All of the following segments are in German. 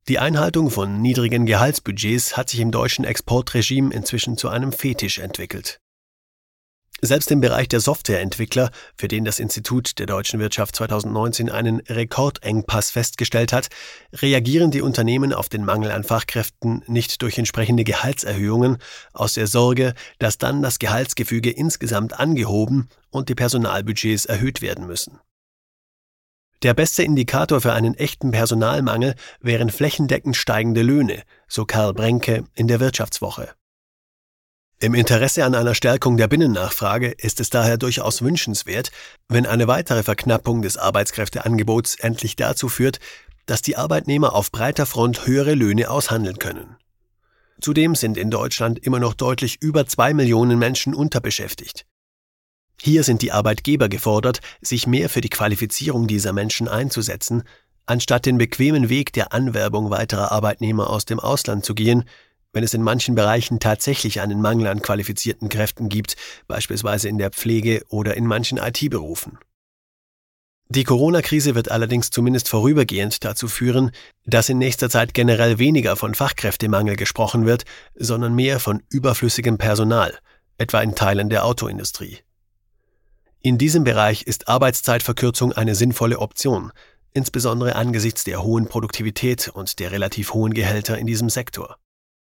Die Einhaltung von niedrigen Gehaltsbudgets hat sich im deutschen Exportregime inzwischen zu einem Fetisch entwickelt. Selbst im Bereich der Softwareentwickler, für den das Institut der deutschen Wirtschaft 2019 einen Rekordengpass festgestellt hat, reagieren die Unternehmen auf den Mangel an Fachkräften nicht durch entsprechende Gehaltserhöhungen, aus der Sorge, dass dann das Gehaltsgefüge insgesamt angehoben und die Personalbudgets erhöht werden müssen. Der beste Indikator für einen echten Personalmangel wären flächendeckend steigende Löhne, so Karl Brenke in der Wirtschaftswoche. Im Interesse an einer Stärkung der Binnennachfrage ist es daher durchaus wünschenswert, wenn eine weitere Verknappung des Arbeitskräfteangebots endlich dazu führt, dass die Arbeitnehmer auf breiter Front höhere Löhne aushandeln können. Zudem sind in Deutschland immer noch deutlich über 2 Millionen Menschen unterbeschäftigt. Hier sind die Arbeitgeber gefordert, sich mehr für die Qualifizierung dieser Menschen einzusetzen, anstatt den bequemen Weg der Anwerbung weiterer Arbeitnehmer aus dem Ausland zu gehen, wenn es in manchen Bereichen tatsächlich einen Mangel an qualifizierten Kräften gibt, beispielsweise in der Pflege oder in manchen IT-Berufen. Die Corona-Krise wird allerdings zumindest vorübergehend dazu führen, dass in nächster Zeit generell weniger von Fachkräftemangel gesprochen wird, sondern mehr von überflüssigem Personal, etwa in Teilen der Autoindustrie. In diesem Bereich ist Arbeitszeitverkürzung eine sinnvolle Option, insbesondere angesichts der hohen Produktivität und der relativ hohen Gehälter in diesem Sektor.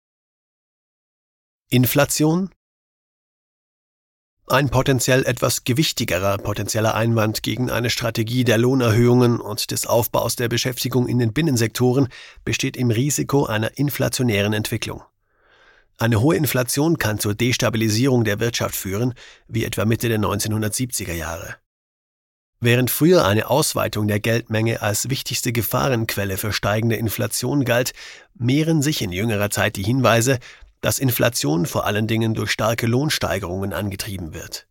Inflation? Ein potenziell etwas gewichtigerer potenzieller Einwand gegen eine Strategie der Lohnerhöhungen und des Aufbaus der Beschäftigung in den Binnensektoren besteht im Risiko einer inflationären Entwicklung. Eine hohe Inflation kann zur Destabilisierung der Wirtschaft führen, wie etwa Mitte der 1970er Jahre. Während früher eine Ausweitung der Geldmenge als wichtigste Gefahrenquelle für steigende Inflation galt, mehren sich in jüngerer Zeit die Hinweise, dass Inflation vor allen Dingen durch starke Lohnsteigerungen angetrieben wird.